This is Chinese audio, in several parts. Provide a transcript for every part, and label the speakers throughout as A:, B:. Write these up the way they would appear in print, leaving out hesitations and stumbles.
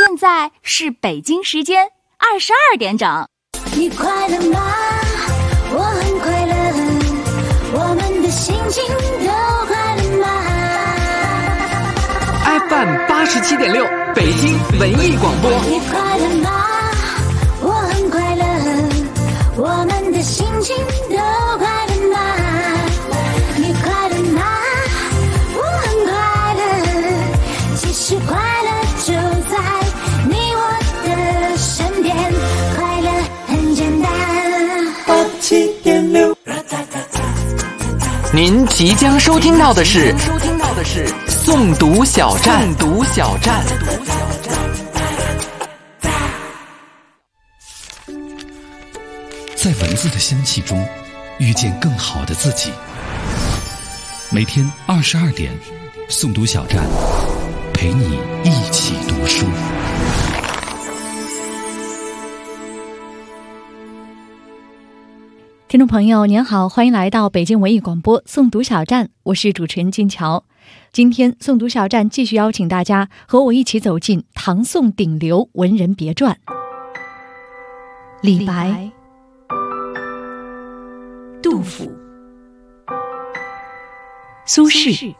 A: 现在是北京时间22点整。
B: 你快乐吗？我很快乐，我们的心情都快乐吗？
C: FM 87.6北京文艺广播。
B: 你快乐吗？我很快乐，我们的心情都快乐吗？你快乐吗？我很快乐，其实快乐就在你我的身边，快乐很简单。87.6。
C: 您即将收听到的是诵读小站。
D: 在文字的香气中遇见更好的自己。每天22点，诵读小站陪你一起读书。
E: 听众朋友您好，欢迎来到北京文艺广播诵读小站，我是主持人金桥。今天诵读小站继续邀请大家和我一起走进唐宋顶流文人别传。李白、杜甫、苏轼、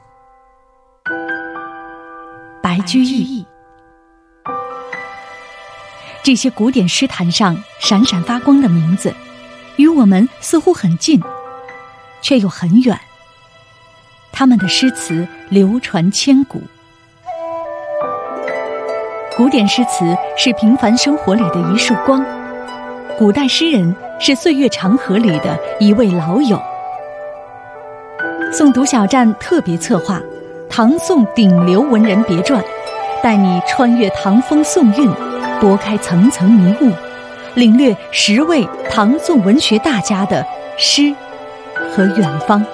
E: 白居易，这些古典诗坛上闪闪发光的名字与我们似乎很近，却又很远。他们的诗词流传千古。古典诗词是平凡生活里的一束光，古代诗人是岁月长河里的一位老友。诵读小站特别策划唐宋顶流文人别传，带你穿越唐风宋韵，拨开层层迷雾，领略10位唐宋文学大家的诗和远方。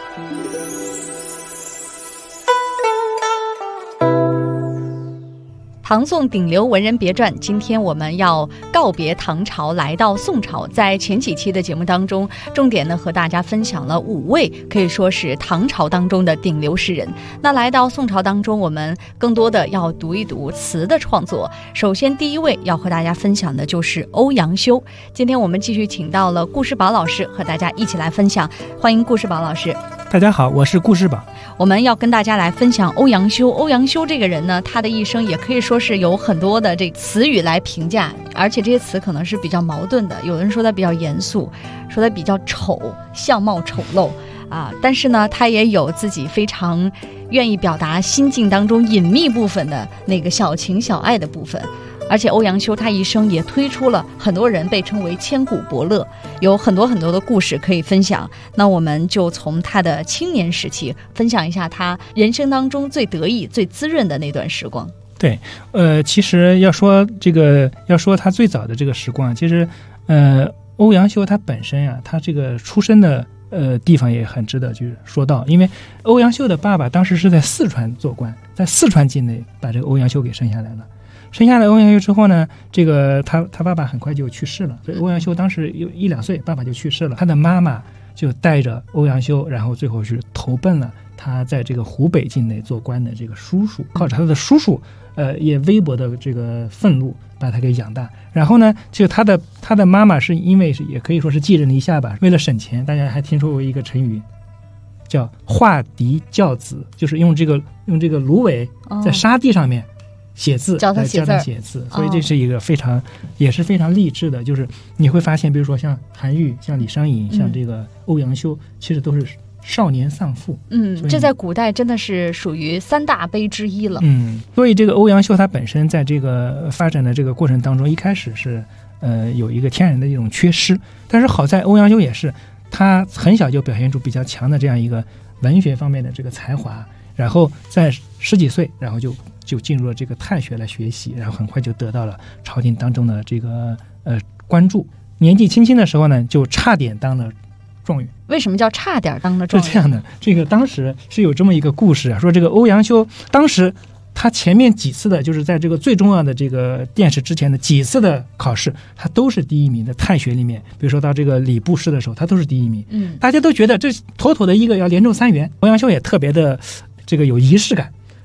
E: 唐宋顶流文人别传，今天我们要告别唐朝，来到宋朝。在前几期的节目当中，重点呢和大家分享了5位可以说是唐朝当中的顶流诗人。那来到宋朝当中，我们更多的要读一读词的创作。首先第一位要和大家分享的就是欧阳修。今天我们继续请到了顾世宝老师和大家一起来分享，欢迎顾世宝老师。
F: 大家好，我是顾世宝。
E: 我们要跟大家来分享欧阳修。欧阳修这个人呢，他的一生也可以说是有很多的这词语来评价，而且这些词可能是比较矛盾的。有人说他比较严肃，说他比较丑，相貌丑陋啊，但是呢，他也有自己非常愿意表达心境当中隐秘部分的那个小情小爱的部分。而且欧阳修他一生也推出了很多人被称为千古伯乐，有很多很多的故事可以分享。那我们就从他的青年时期分享一下他人生当中最得意最滋润的那段时光。
F: 对，其实要说他最早的这个时光，其实欧阳修他本身啊，他这个出身的地方也很值得去说到。因为欧阳修的爸爸当时是在四川做官，在四川境内把这个欧阳修给生下来了。生下来欧阳修之后呢，这个他爸爸很快就去世了，所以欧阳修当时有1-2岁，爸爸就去世了。他的妈妈就带着欧阳修，然后最后是投奔了他在这个湖北境内做官的这个叔叔，靠着他的叔叔也微薄的这个俸禄把他给养大。然后呢，就他的妈妈是因为也可以说是寄人篱下吧，为了省钱，大家还听说过一个成语叫画荻教子，就是用这个芦苇在沙地上面写字，教他写字，所以这是一个也是非常励志的。就是你会发现，比如说像韩愈、像李商隐、像这个欧阳修，其实都是少年丧父。
E: 这在古代真的是属于3大悲之一了。
F: 所以这个欧阳修他本身在这个发展的这个过程当中，一开始是有一个天然的一种缺失，但是好在欧阳修也是他很小就表现出比较强的这样一个文学方面的这个才华，然后在10几岁，然后就进入了这个太学来学习，然后很快就得到了朝廷当中的这个关注。年纪轻轻的时候呢，就差点当了状元。
E: 为什么叫差点当了状元？
F: 是这样的，这个当时是有这么一个故事啊，说这个欧阳修当时他前面几次的，就是在这个最重要的这个殿试之前的几次的考试，他都是第1名的。太学里面，比如说到这个礼部试的时候，他都是第1名。大家都觉得这妥妥的一个要连中3元。欧阳修也特别的这个有仪式感。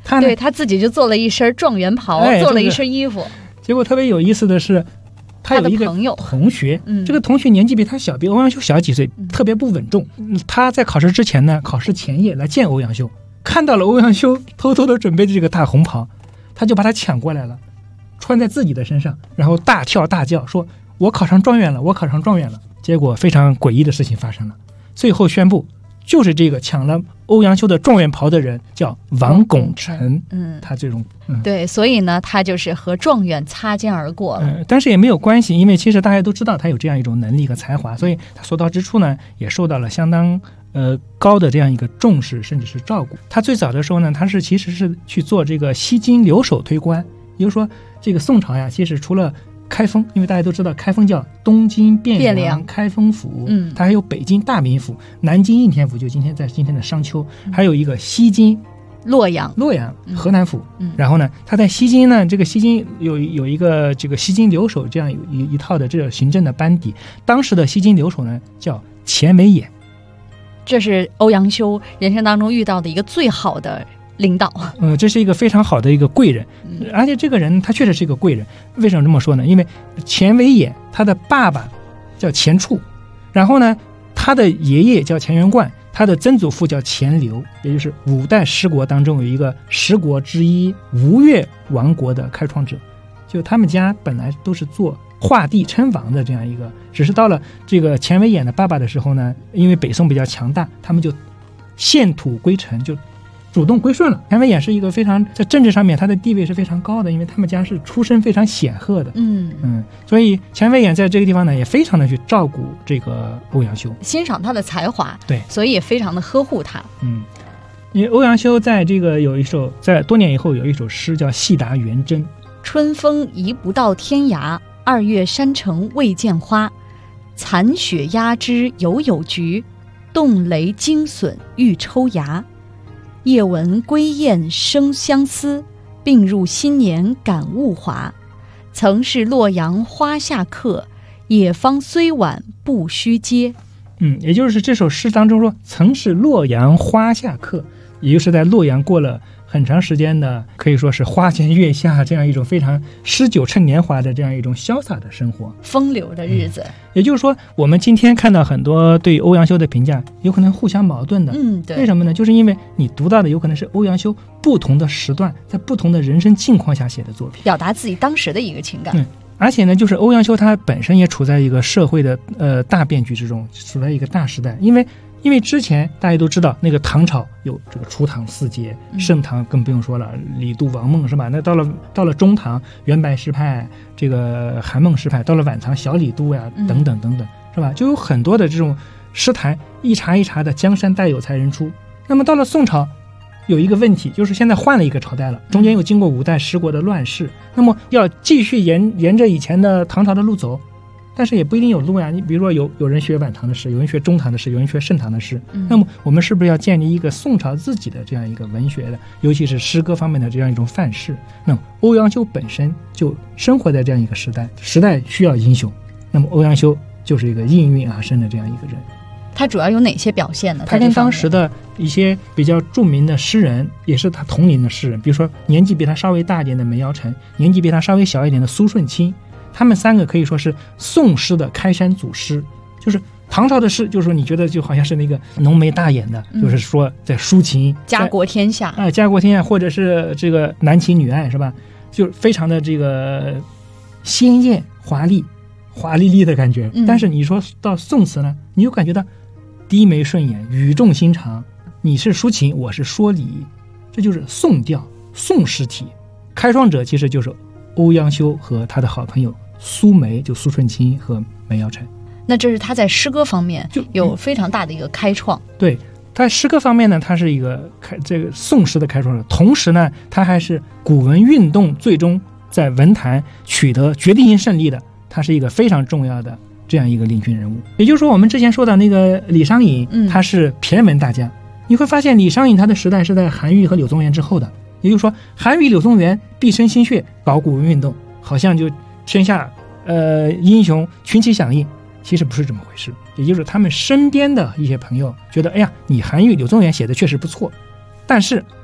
F: 他呢
E: 对他自己就做了一身状元袍，做了一身衣服。
F: 结果特别有意思的是，他有一个
E: 他的朋友
F: 同学，这个同学年纪比他小，比欧阳修小几岁，特别不稳重。他在考试之前呢，考试前夜来见欧阳修，看到了欧阳修偷偷的准备的这个大红袍，他就把他抢过来了，穿在自己的身上，然后大跳大叫说：“我考上状元了，我考上状元了！”结果非常诡异的事情发生了，最后宣布就是这个抢了欧阳修的状元袍的人叫王拱辰。他这种
E: 对，所以呢，他就是和状元擦肩而过了。
F: 但是也没有关系，因为其实大家都知道他有这样一种能力和才华，所以他所到之处呢，也受到了相当高的这样一个重视，甚至是照顾。他最早的时候呢，他其实是去做这个西京留守推官，也就是说，这个宋朝呀，其实除了开封，因为大家都知道开封叫东京汴梁开封府，它还有北京大名府、南京应天府，就今天的商丘，还有一个西京
E: 洛阳
F: 河南府。然后呢，他在西京呢，这个西京有一个这个西京留守这样一套的这个行政的班底。当时的西京留守呢叫钱维演，
E: 这是欧阳修人生当中遇到的一个最好的领导。
F: 这是一个非常好的一个贵人，而且这个人他确实是一个贵人。为什么这么说呢？因为钱维演他的爸爸叫钱俶，然后呢，他的爷爷叫钱元贯，他的曾祖父叫钱镠，也就是5代十国当中有一个十国之一吴越王国的开创者。就他们家本来都是做画地称王的这样一个，只是到了这个钱维演的爸爸的时候呢，因为北宋比较强大，他们就献土归陈，就主动归顺了。钱维演是一个非常在政治上面他的地位是非常高的，因为他们家是出身非常显赫的。所以钱维演在这个地方呢，也非常的去照顾这个欧阳修，
E: 欣赏他的才华，
F: 对，
E: 所以也非常的呵护他。
F: 因为欧阳修在这个有一首，在多年以后有一首诗叫《戏答元稹》：
E: 春风移不到天涯，2月山城未见花。残雪压枝犹有菊，冻雷惊笋欲抽芽。夜闻归雁生相思，并入新年感物华。曾是洛阳花下客，野芳虽晚不须嗟。
F: 也就是这首诗当中说，曾是洛阳花下客，也就是在洛阳过了很长时间的，可以说是花前月下这样一种非常诗酒趁年华的这样一种潇洒的生活，
E: 风流的日子。
F: 也就是说，我们今天看到很多对欧阳修的评价有可能互相矛盾的。
E: 对。
F: 为什么呢？就是因为你读到的有可能是欧阳修不同的时段，在不同的人生境况下写的作品，
E: 表达自己当时的一个情感。
F: 而且呢，就是欧阳修他本身也处在一个社会的大变局之中，处在一个大时代。因为之前大家都知道，那个唐朝有这个初唐四杰，盛唐更不用说了，李杜王孟是吧？那到了中唐，袁白诗派，这个韩孟诗派，到了晚唐，小李杜呀，等等等等，是吧？就有很多的这种诗坛一茬一茬的江山代有才人出。那么到了宋朝，有一个问题，就是现在换了一个朝代了，中间又经过5代十国的乱世，那么要继续沿着以前的唐朝的路走，但是也不一定有路呀。你比如说有人学晚唐的诗，有人学中唐的诗，有人学盛唐的诗，那么我们是不是要建立一个宋朝自己的这样一个文学的，尤其是诗歌方面的这样一种范式？那么欧阳修本身就生活在这样一个时代，时代需要英雄，那么欧阳修就是一个应运而生的这样一个人。
E: 他主要有哪些表现呢？
F: 他跟当时的一些比较著名的诗人，也是他同龄的诗人，比如说年纪比他稍微大一点的梅尧臣，年纪比他稍微小一点的苏舜钦，他们3个可以说是宋诗的开山祖师。就是唐朝的诗，就是说你觉得就好像是那个浓眉大眼的，就是说在抒情
E: 家国天下
F: 家国天下，或者是这个男情女爱，是吧？就非常的这个鲜艳华丽丽的感觉。但是你说到宋词呢，你就感觉到低眉顺眼，语重心长，你是抒情，我是说理，这就是宋调宋诗体。开创者其实就是欧阳修和他的好朋友苏梅，就苏舜钦和梅尧臣。
E: 那这是他在诗歌方面就有非常大的一个开创。
F: 对，他诗歌方面呢，他是一个这个宋诗的开创者，同时呢，他还是古文运动最终在文坛取得决定性胜利的，他是一个非常重要的这样一个领军人物。也就是说，我们之前说的那个李商隐，他是骈文大家，你会发现李商隐他的时代是在韩愈和柳宗元之后的。也就是说，韩愈、柳宗元毕生心血搞古文运动，好像就天下英雄群起响应，其实不是这么回事。也就是他们身边的一些朋友觉得，哎呀，你韩愈、柳宗元写的确实不错，但是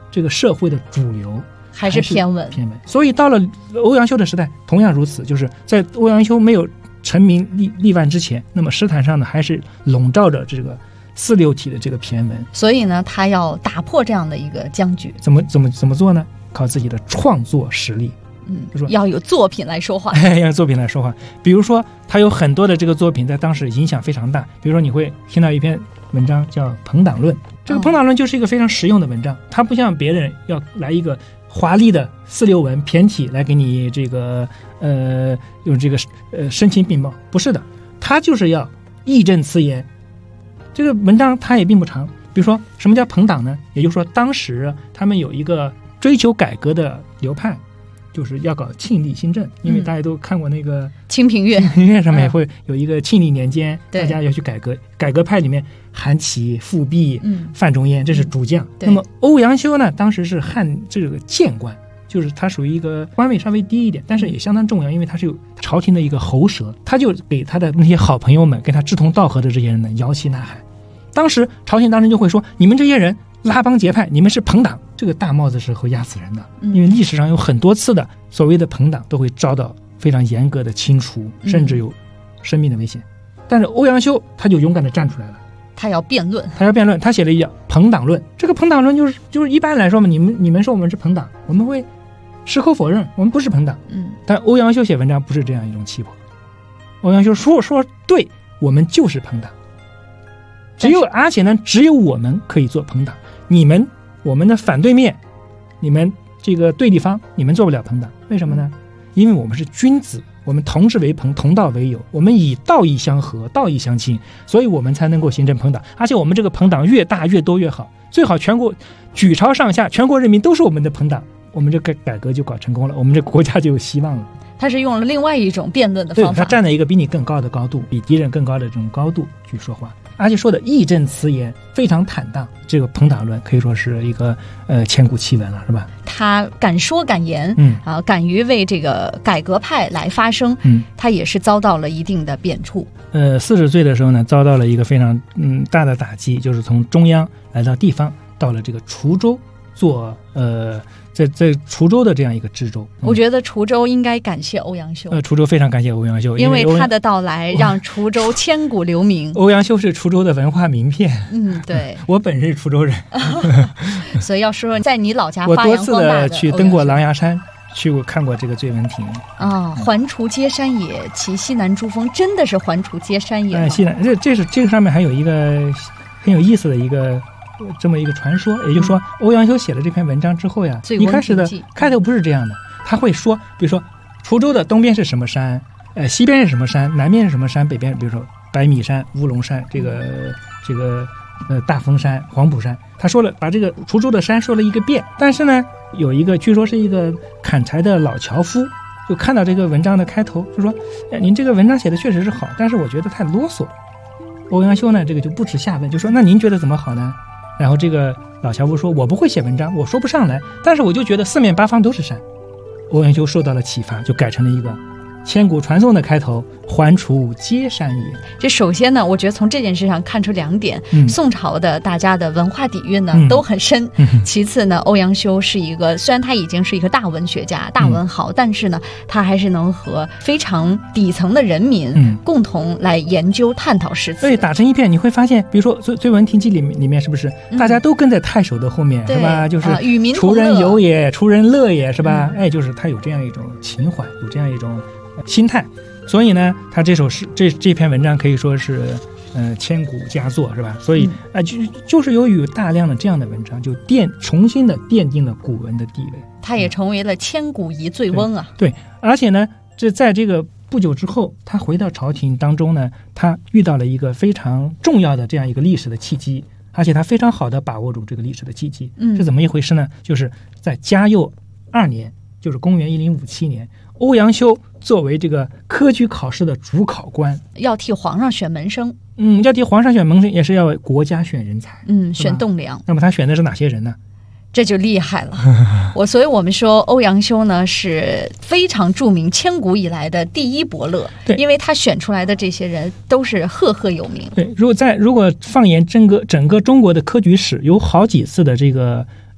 F: 这个社会的主流
E: 还是偏文。
F: 所以到了欧阳修的时代同样如此，就是在欧阳修没有成名立万之前，那么诗坛上呢还是笼罩着这个四六体的这个骈文。
E: 所以呢他要打破这样的一个僵局。
F: 怎么做呢？靠自己的创作实力。
E: 要有作品来说话。
F: 要有作品来说话。比如说他有很多的这个作品在当时影响非常大，比如说你会听到一篇文章叫《朋党论》，这个《朋党论》就是一个非常实用的文章，它不像别人要来一个华丽的四六文骈体来给你这个用这个声情并茂，不是的，它就是要义正辞严。这个文章它也并不长。比如说什么叫朋党呢？也就是说当时他们有一个追求改革的流派，就是要搞庆历新政，因为大家都看过那个
E: 清平乐，
F: 清平乐上面会有一个庆历年间，大家要去改革。改革派里面韩琦、富弼、范仲淹，这是主将。那么欧阳修呢，当时是汉这个谏官，就是他属于一个官位稍微低一点，但是也相当重要，因为他是有朝廷的一个喉舌，他就给他的那些好朋友们，跟他志同道合的这些人呢摇旗呐喊。当时朝廷当时就会说，你们这些人拉帮结派，你们是朋党，这个大帽子是会压死人的。因为历史上有很多次的所谓的朋党都会遭到非常严格的清除，甚至有生命的危险。但是欧阳修他就勇敢地站出来了，
E: 他要辩论，
F: 他写了一叫《朋党论》。这个朋党论就是一般来说嘛，你们说我们是朋党，我们会矢口否认，我们不是朋党。但欧阳修写文章不是这样一种气魄。欧阳修说对，我们就是朋党。而且呢，只有我们可以做朋党，我们的反对面，你们这个对立方，你们做不了朋党。为什么呢？因为我们是君子，我们同志为朋，同道为友，我们以道义相合，道义相亲，所以我们才能够形成朋党。而且我们这个朋党越大越多越好，最好全国举朝上下全国人民都是我们的朋党，我们这个改革就搞成功了，我们这个国家就有希望了。
E: 他是用了另外一种辩论的方法，
F: 对，他站在一个比你更高的高度，比敌人更高的这种高度去说话，而且说的义正辞严，非常坦荡。这个朋党论可以说是一个千古奇文了，是吧？
E: 他敢说敢言，敢于为这个改革派来发声，他也是遭到了一定的贬黜。
F: 40岁的时候呢，遭到了一个非常大的打击，就是从中央来到地方，到了这个滁州做在滁州的这样一个知州。
E: 我觉得滁州应该感谢欧阳修。
F: 滁州非常感谢欧阳修，
E: 因为他的到来让滁州千古留名。
F: 欧阳修是滁州的文化名片。
E: 对。
F: 我本人是滁州人。
E: 所以要说在你老家
F: 我
E: 发扬光大的。
F: 我多次的去登过狼牙山，去过看过这个醉文亭。
E: 环滁皆山也，其西南诸峰，真的是环滁皆山也吗？
F: 西南这个上面还有一个很有意思的一个这么一个传说，也就是说欧阳修写了这篇文章之后呀，一开始的开头不是这样的，他会说，比如说滁州的东边是什么山，西边是什么山，南边是什么山，北边比如说百米山、乌龙山，这个大峰山、黄埔山，他说了，把这个滁州的山说了一个遍。但是呢，有一个据说是一个砍柴的老樵夫，就看到这个文章的开头，就说，您这个文章写的确实是好，但是我觉得太啰嗦。欧阳修呢，这个就不耻下问，就说，那您觉得怎么好呢？然后这个老樵夫说，我不会写文章，我说不上来，但是我就觉得四面八方都是山。欧阳修受到了启发，就改成了一个千古传颂的开头，环滁皆山也。
E: 这首先呢，我觉得从这件事上看出两点，宋朝的大家的文化底蕴呢都很深。其次呢，欧阳修是一个，虽然他已经是一个大文学家、大文豪，但是呢，他还是能和非常底层的人民共同来研究探讨诗词。
F: 对，打成一片。你会发现，比如说《醉文亭记》里面是不是大家都跟在太守的后面，是吧？就是
E: 与民同乐，
F: 滁人游也，滁人乐也，是吧？就是他有这样一种情怀，有这样一种心态。所以呢，他这首诗这篇文章可以说是千古佳作，是吧？所以就是由于大量的这样的文章，就重新的奠定了古文的地位，
E: 他也成为了千古一醉翁啊。
F: 对，而且呢，在这个不久之后，他回到朝廷当中呢，他遇到了一个非常重要的这样一个历史的契机，而且他非常好的把握住这个历史的契机。是怎么一回事呢？就是在嘉佑2年，就是公元1057年，欧阳修作为这个科举考试的主考官，要
E: 替皇上选门生。
F: 要替皇上选门生，也是要为国家选人才。
E: 选栋梁。
F: 那么他选的是哪些人呢？
E: 这就厉害了。所以我们说欧阳修呢是非常著名，千古以来的第一伯乐。对，因为他选出来的这些人都是赫赫有名。
F: 对，如果放眼整个中国的科举史，有好几次的这个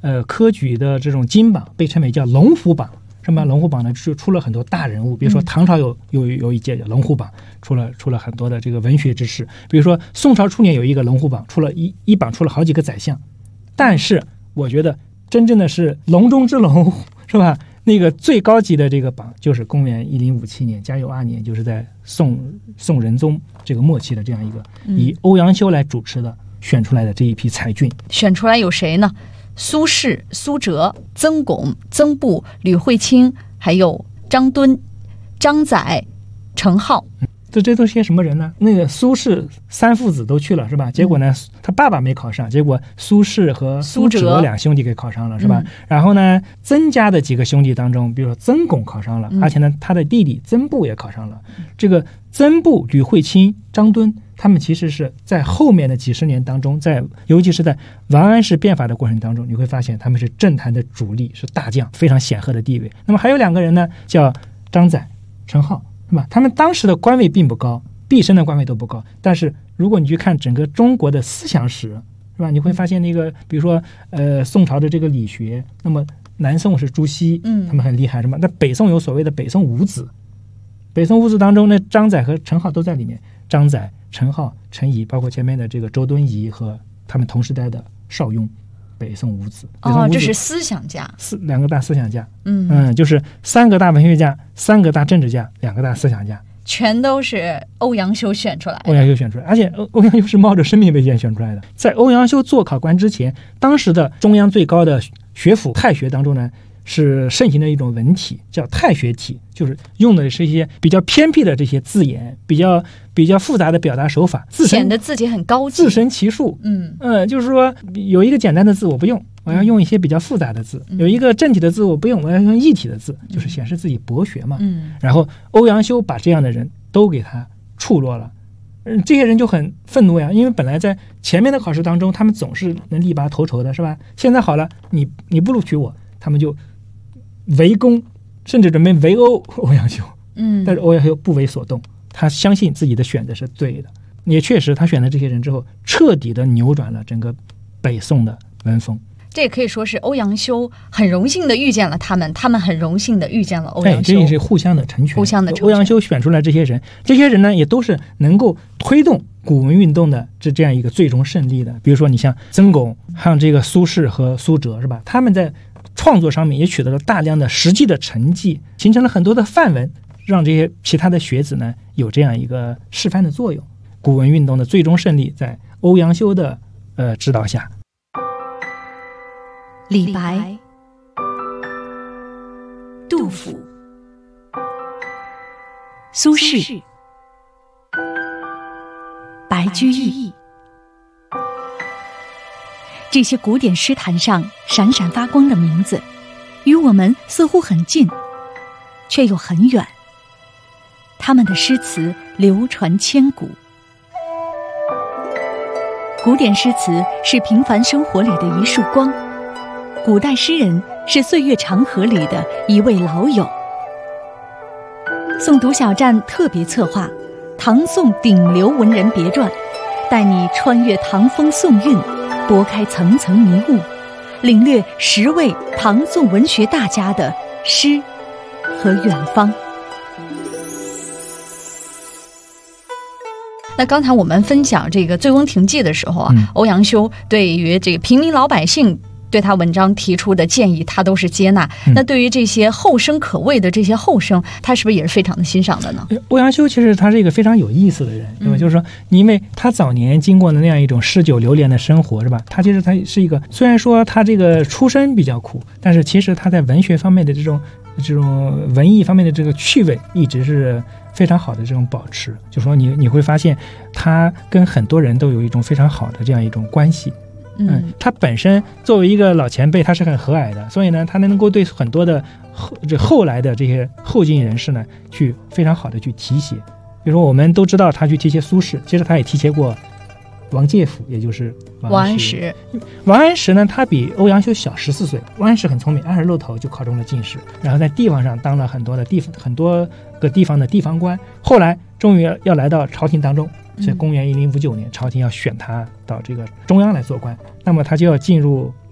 F: 科举的这种金榜，被称为叫龙虎榜。什么龙虎榜呢？就出了很多大人物，比如说唐朝有一届叫龙虎榜，出了很多的这个文学之士。比如说宋朝初年有一个龙虎榜，出了一榜出了好几个宰相。但是我觉得真正的是龙中之龙，是吧？那个最高级的这个榜就是公元1057年嘉佑2年，就是在宋仁宗这个末期的这样一个以欧阳修来主持的选出来的这一批才俊。
E: 选出来有谁呢？苏轼、苏辙、曾巩、曾布、吕惠卿，还有张敦、张载、程颢。
F: 这都是些什么人呢？那个苏轼三父子都去了，是吧？结果呢，他爸爸没考上，结果苏轼和苏辙两兄弟给考上了，是吧？然后呢，曾家的几个兄弟当中，比如说曾巩考上了，而且呢，他的弟弟曾布也考上了。这个曾布、吕惠卿、张敦，他们其实是在后面的几十年当中，尤其是在王安石变法的过程当中，你会发现他们是政坛的主力，是大将，非常显赫的地位。那么还有两个人呢，叫张载、程颢。他们当时的官位并不高，毕生的官位都不高，但是如果你去看整个中国的思想史，是吧？你会发现那个，比如说宋朝的这个理学，那么南宋是朱熹，他们很厉害，什么？那北宋有所谓的北宋五子，北宋五子当中呢，张载和程颢都在里面。张载、程颢、陈颐，包括前面的这个周敦颐和他们同时代的邵雍。北宋五子
E: 这是思想家，
F: 两个大思想家，就是3个大文学家，3个大政治家，2个大思想家，
E: 全都是欧阳修选出来的。
F: 欧阳修选出来，而且欧阳修是冒着生命危险选出来的。在欧阳修做考官之前，当时的中央最高的学府太学当中呢，是盛行的一种文体，叫太学体，就是用的是一些比较偏僻的这些字眼，比较复杂的表达手法，
E: 显得自己很高级，
F: 自成其数。就是说有一个简单的字我不用，我要用一些比较复杂的字；有一个正体的字我不用，我要用异体的字，就是显示自己博学嘛。然后欧阳修把这样的人都给他触落了。这些人就很愤怒呀，因为本来在前面的考试当中，他们总是能力拔头筹的，是吧？现在好了，你不录取我，他们就围攻，甚至准备围殴欧阳修。但是欧阳修不为所动，他相信自己的选择是对的，也确实他选了这些人之后，彻底的扭转了整个北宋的文风。
E: 这也可以说是欧阳修很荣幸的遇见了他们，他们很荣幸的遇见了欧阳修。
F: 这也是互相的成全。欧阳修选出来这些人呢，也都是能够推动古文运动的这样一个最终胜利的。比如说你像曾巩，像这个苏轼和苏辙，是吧？他们在创作上面也取得了大量的实际的成绩，形成了很多的范文，让这些其他的学子呢有这样一个示范的作用。古文运动的最终胜利在欧阳修的指导下。
A: 李白、杜甫、苏轼、白居易，这些古典诗坛上闪闪发光的名字，与我们似乎很近，却又很远。他们的诗词流传千古。古典诗词是平凡生活里的一束光，古代诗人是岁月长河里的一位老友。诵读小站特别策划唐宋顶流文人别传，带你穿越唐风宋韵，拨开层层迷雾，领略10位唐宋文学大家的诗和远方。
E: 那刚才我们分享这个《醉翁亭记》的时候啊，欧阳修对于这个平民老百姓对他文章提出的建议，他都是接纳。那对于这些后生可畏的这些后生，他是不是也是非常的欣赏的呢？
F: 欧阳修其实他是一个非常有意思的人，对吧？就是说，因为他早年经过的那样一种诗酒流连的生活，是吧？他其实他是一个，虽然说他这个出身比较苦，但是其实他在文学方面的这种文艺方面的这个趣味，一直是非常好的这种保持。就说你会发现，他跟很多人都有一种非常好的这样一种关系。他本身作为一个老前辈，他是很和蔼的，所以呢，他能够对很多的后来的这些后进人士呢，去非常好的去提携。比如说，我们都知道他去提携苏轼，其实他也提携过王介甫，也就是王安石。王安石呢，他比欧阳修小14岁。王安石很聪明，20露头就考中了进士，然后在地方上当了很多个地方的地方官，后来终于要来到朝廷当中。所以公元1059年，朝廷要选他到这个中央来做官，那么他就要进入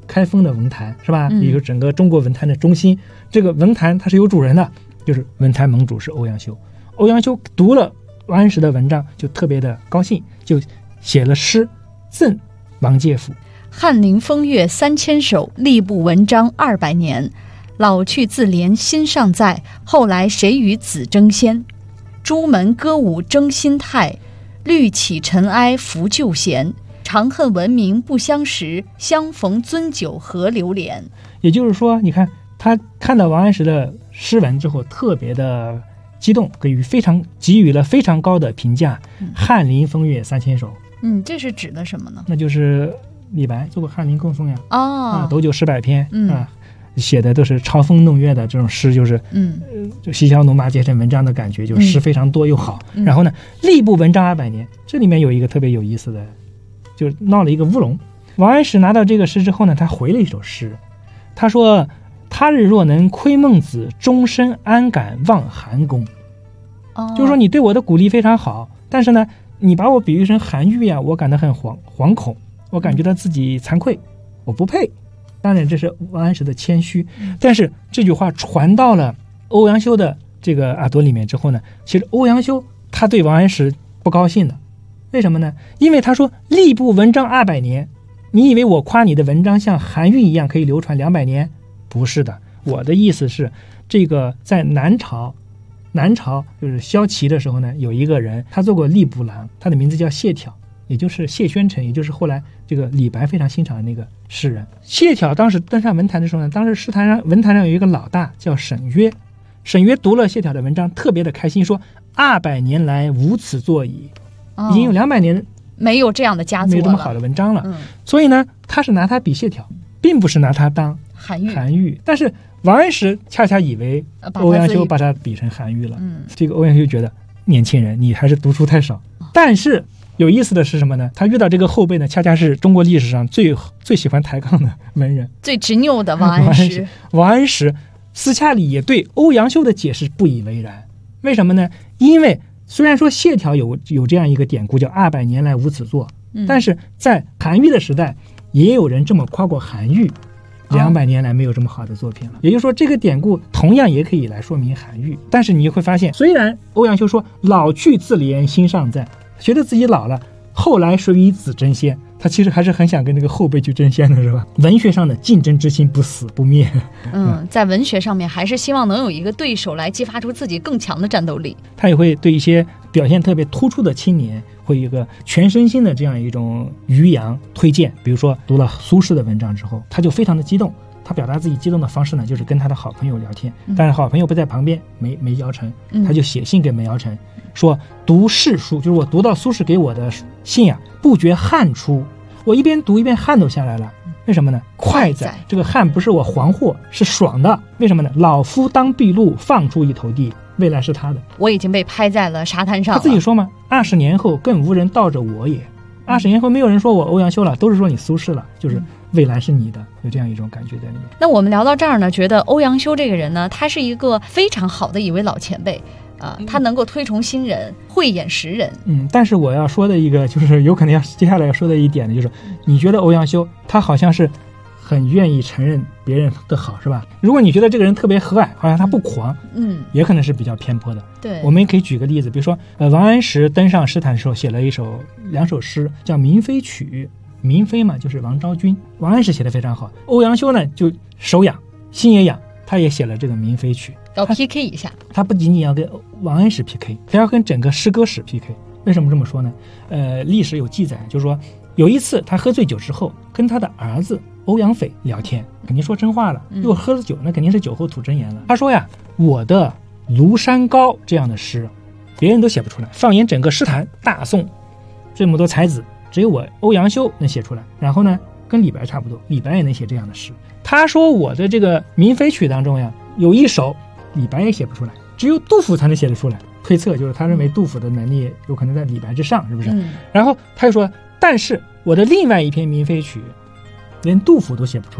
F: 开封的文坛，是吧？
E: 嗯
F: 也就是整个中国文坛的中心。这个文坛它是有主人的，就是文坛盟主是欧阳修。欧阳修读了王安石的文章，就特别的高兴，就写了诗赠王介甫。
E: 翰林风月3000首，吏部文章200年。老去自怜心尚在，后来谁与子争先？朱门歌舞争新态，虑起尘埃扶旧闲。长恨闻名不相识，相逢樽酒何留连。
F: 也就是说，你看他看到王安石的诗文之后，特别的激动，给予了非常高的评价。翰林风月3000首，
E: 这是指的什么呢？
F: 那就是李白做过翰林供奉呀，
E: 哦，
F: 斗酒诗百篇，写的都是嘲风弄月的这种诗，就是就嬉笑怒骂皆成文章的感觉，就是诗非常多又好。然后呢，吏部文章200年，这里面有一个特别有意思的，就是闹了一个乌龙。王安石拿到这个诗之后呢，他回了一首诗，他说：“他日若能窥孟子，终身安敢忘韩公。”就是说你对我的鼓励非常好，但是呢，你把我比喻成韩愈呀，我感到很惶恐，我感觉到自己惭愧，我不配。当然这是王安石的谦虚，但是这句话传到了欧阳修的这个耳朵里面之后呢，其实欧阳修他对王安石不高兴的。为什么呢？因为他说吏部文章200年，你以为我夸你的文章像韩愈一样可以流传200年？不是的，我的意思是，这个在南朝就是萧齐的时候呢，有一个人他做过吏部郎，他的名字叫谢朓，也就是谢宣城，也就是后来这个李白非常欣赏的那个诗人。谢朓当时登上文坛的时候呢，当时文坛上有一个老大叫沈约，沈约读了谢朓的文章，特别的开心，说200年来无此作矣，已经有200年
E: 没有这样的佳作了，
F: 没有这么好的文章了。所以呢，他是拿他比谢朓，并不是拿他当韩愈。但是王安石恰恰以为欧阳修把他比成韩愈了。这个欧阳修觉得年轻人你还是读书太少。但是有意思的是什么呢？他遇到这个后辈呢，恰恰是中国历史上最喜欢抬杠的文人，最
E: 执拗的王安石。
F: 王安石私下里也对欧阳修的解释不以为然。为什么呢？因为虽然说谢朓有这样一个典故叫200年来无此作，但是在韩愈的时代也有人这么夸过韩愈，200年来没有这么好的作品了。也就是说，这个典故同样也可以来说明韩愈。但是你会发现，虽然欧阳修说老去自怜心尚在，觉得自己老了，后来谁与子争先，他其实还是很想跟这个后辈去争先的，是吧？文学上的竞争之心不死不灭。
E: 在文学上面还是希望能有一个对手来激发出自己更强的战斗力。
F: 他也会对一些表现特别突出的青年会有一个全身心的这样一种余扬推荐。比如说读了苏轼的文章之后，他就非常的激动，他表达自己激动的方式呢，就是跟他的好朋友聊天，但是好朋友不在旁边，梅尧臣，他就写信给梅尧臣，说读轼书，就是我读到苏轼给我的信啊，不觉汗出，我一边读一边汗都下来了。为什么呢？快哉！这个汗不是我惶惑，是爽的。为什么呢？老夫当筚路放出一头地，未来是他的，
E: 我已经被拍在了沙滩上了。
F: 他自己说嘛，20年后更无人道着我也。20年后没有人说我欧阳修了，都是说你苏轼了，就是未来是你的，有这样一种感觉在里面。
E: 那我们聊到这儿呢，觉得欧阳修这个人呢，他是一个非常好的一位老前辈他能够推崇新人，慧眼识人。
F: 但是我要说的一个，就是有可能要接下来要说的一点呢，就是你觉得欧阳修他好像是很愿意承认别人的好，是吧？如果你觉得这个人特别和蔼，好像他不狂，也可能是比较偏颇的。
E: 对，
F: 我们也可以举个例子，比如说王安石登上诗坛的时候写了两首诗，叫《明妃曲》。明妃嘛，就是王昭君。王安石写的非常好，欧阳修呢就手痒，心也痒，他也写了这个《明妃曲》，
E: 要 PK 一下。
F: 他不仅仅要跟王安石 PK， 他要跟整个诗歌史 PK。为什么这么说呢？历史有记载，就是说有一次他喝醉酒之后，跟他的儿子欧阳斐聊天，肯定说真话了。又喝了酒，那肯定是酒后吐真言了。他说呀，我的《庐山高》这样的诗，别人都写不出来。放眼整个诗坛，大宋这么多才子，只有我欧阳修能写出来。然后呢，跟李白差不多，李白也能写这样的诗。他说我的这个《明妃曲》当中呀，有一首李白也写不出来，只有杜甫才能写得出来。推测就是他认为杜甫的能力有可能在李白之上，是不是？然后他又说，但是我的另外一篇《明妃曲》连杜甫都写不出来，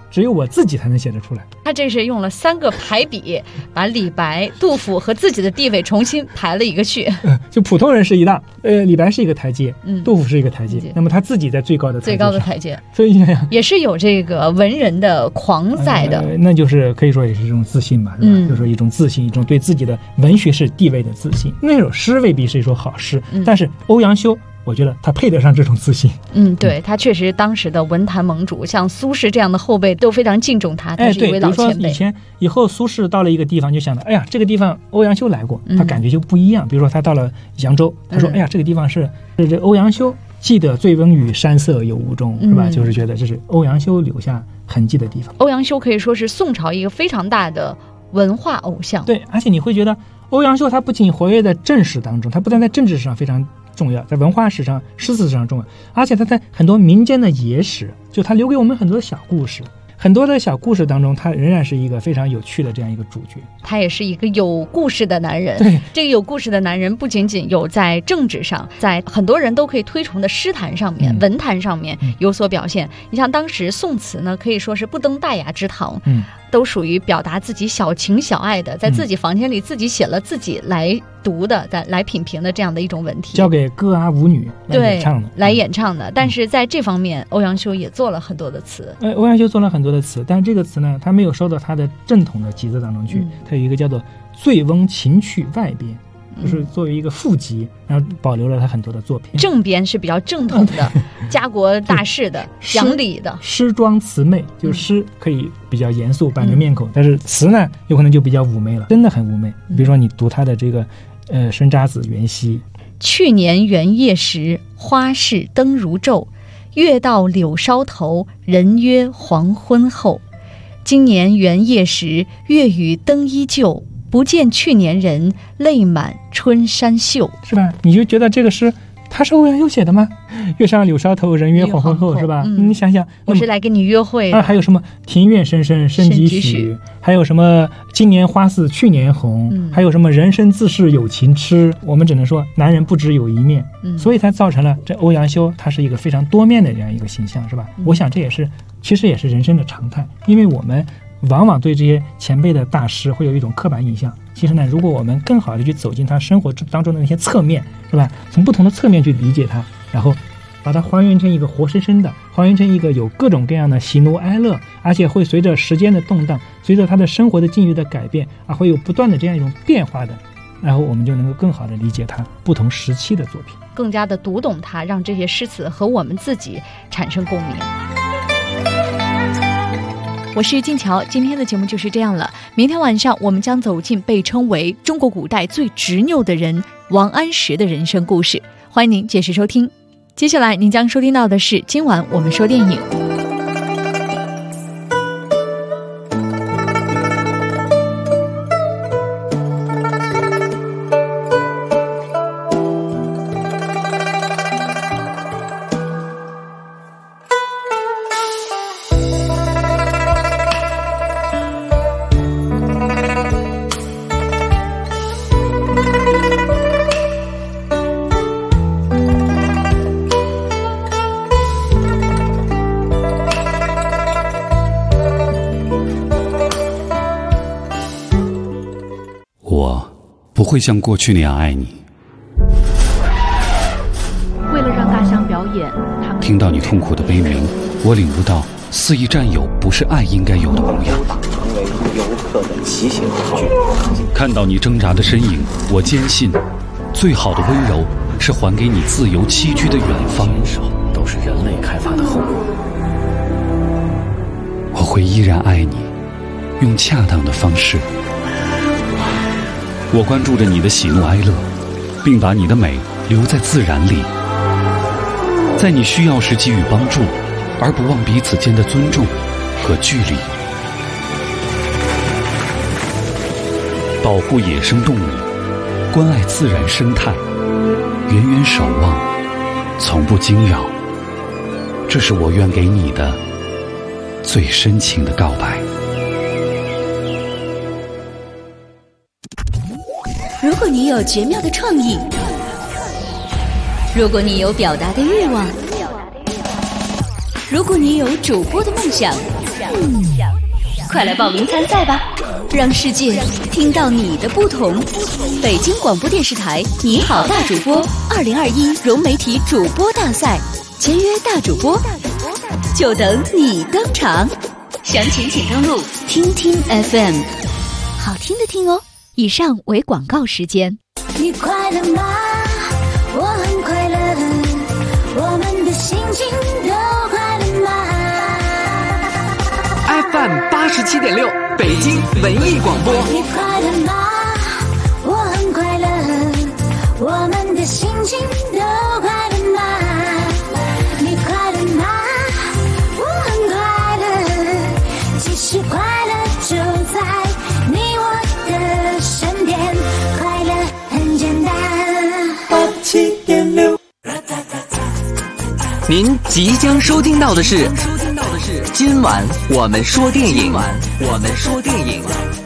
F: 只有我自己才能写得出来。
E: 他这是用了3个排比，把李白、杜甫和自己的地位重新排了一个序。
F: 就普通人是一档，李白是一个台阶，杜甫是一个台阶，那么他自己在最高的台阶，所以
E: 也是有这个文人的狂在的，
F: 那就是可以说也是一种自信吧，是吧？就是一种自信，一种对自己的文学式地位的自信。那首诗未必是一首好诗，但是欧阳修，我觉得他配得上这种自信。
E: 对，他确实当时的文坛盟主，像苏轼这样的后辈都非常敬重他，他是一位老前辈。
F: 比如说以后苏轼到了一个地方，就想到，哎呀，这个地方欧阳修来过，他感觉就不一样。比如说他到了扬州，他说，哎呀，这个地方是这欧阳修记得醉翁语山色有无踪，是吧？就是觉得这是欧阳修留下痕迹的地方。
E: 欧阳修可以说是宋朝一个非常大的文化偶像。
F: 对，而且你会觉得欧阳修他不仅活跃在正史当中，他不但在政治上非常重要，在文化史上、诗词上重要，而且他在很多民间的野史，就他留给我们很多的小故事。很多的小故事当中，他仍然是一个非常有趣的这样一个主角。
E: 他也是一个有故事的男人。
F: 对，
E: 这个有故事的男人不仅仅有在政治上，在很多人都可以推崇的诗坛上面、文坛上面有所表现。你像当时宋词呢，可以说是不登大雅之堂，都属于表达自己小情小爱的，在自己房间里自己写了自己来读的、来品评的这样的一种文体，
F: 交给歌啊舞女来演唱的。但是在这方面，欧阳修也做了很多的词。 欧阳修做了很多的词，但是这个词呢，他没有收到他的正统的集子当中去，他有一个叫做《醉翁情趣外编》。就是作为一个副集，然后保留了他很多的作品。
E: 正编是比较正统的，家国大事的、讲理的。
F: 诗庄词媚，就是诗可以比较严肃板着面孔，但是词呢有可能就比较妩媚了，真的很妩媚。比如说你读他的这个生查子·元夕，
E: 去年元夜时，花市灯如昼，月到柳梢头，人约黄昏后。今年元夜时，月与灯依旧，不见去年人，泪满春衫袖，
F: 是吧？你就觉得这个诗他是欧阳修写的吗？月上柳梢头，人约黄昏后，是吧？你想想，
E: 我是来跟你约会的。
F: 还有什么庭院深深深几许，还有什么今年花似去年红，还有什么人生自是有情痴。我们只能说男人不只有一面，所以才造成了这欧阳修他是一个非常多面的这样一个形象，是吧？我想这也是其实也是人生的常态，因为我们往往对这些前辈的大师会有一种刻板印象。其实呢，如果我们更好的去走进他生活当中的那些侧面，是吧？从不同的侧面去理解他，然后把它还原成一个活生生的，还原成一个有各种各样的喜怒哀乐，而且会随着时间的动荡，随着他的生活的境遇的改变，会有不断的这样一种变化的，然后我们就能够更好的理解他不同时期的作品，
E: 更加的读懂他，让这些诗词和我们自己产生共鸣。我是静乔，今天的节目就是这样了。明天晚上我们将走进被称为中国古代最执拗的人王安石的人生故事，欢迎您届时收听。接下来您将收听到的是今晚我们说电影。
D: 不会像过去那样爱你。
G: 为了让大象表演，他们
D: 听到你痛苦的悲鸣，我领悟到肆意占有不是爱应该有的模样。
H: 成为游客的骑行工具。
D: 看到你挣扎的身影，我坚信，最好的温柔是还给你自由栖居的远方。
H: 都是人类开发的后果。
D: 我会依然爱你，用恰当的方式。我关注着你的喜怒哀乐，并把你的美留在自然里，在你需要时给予帮助，而不忘彼此间的尊重和距离。保护野生动物，关爱自然生态，远远守望，从不惊扰，这是我愿给你的最深情的告白。
I: 如果你有绝妙的创意，如果你有表达的欲望，如果你有主播的梦想， 快来报名参赛吧，让世界听到你的不同。北京广播电视台你好大主播2021融媒体主播大赛，签约大主播，就等你登场。详情请登录听听 FM， 好听的听哦。以上为广告时间。
B: 你快乐吗？我很快乐，我们的心情都快乐吗？
C: FM 87.6北京文艺广播。
B: 你快乐吗？我很快乐，我们的心情都快乐吗？你快乐吗？我很快乐，其实快乐就在你我的身边，快乐很简单。87.6，
C: 您即将收听到的是今晚我们说电影。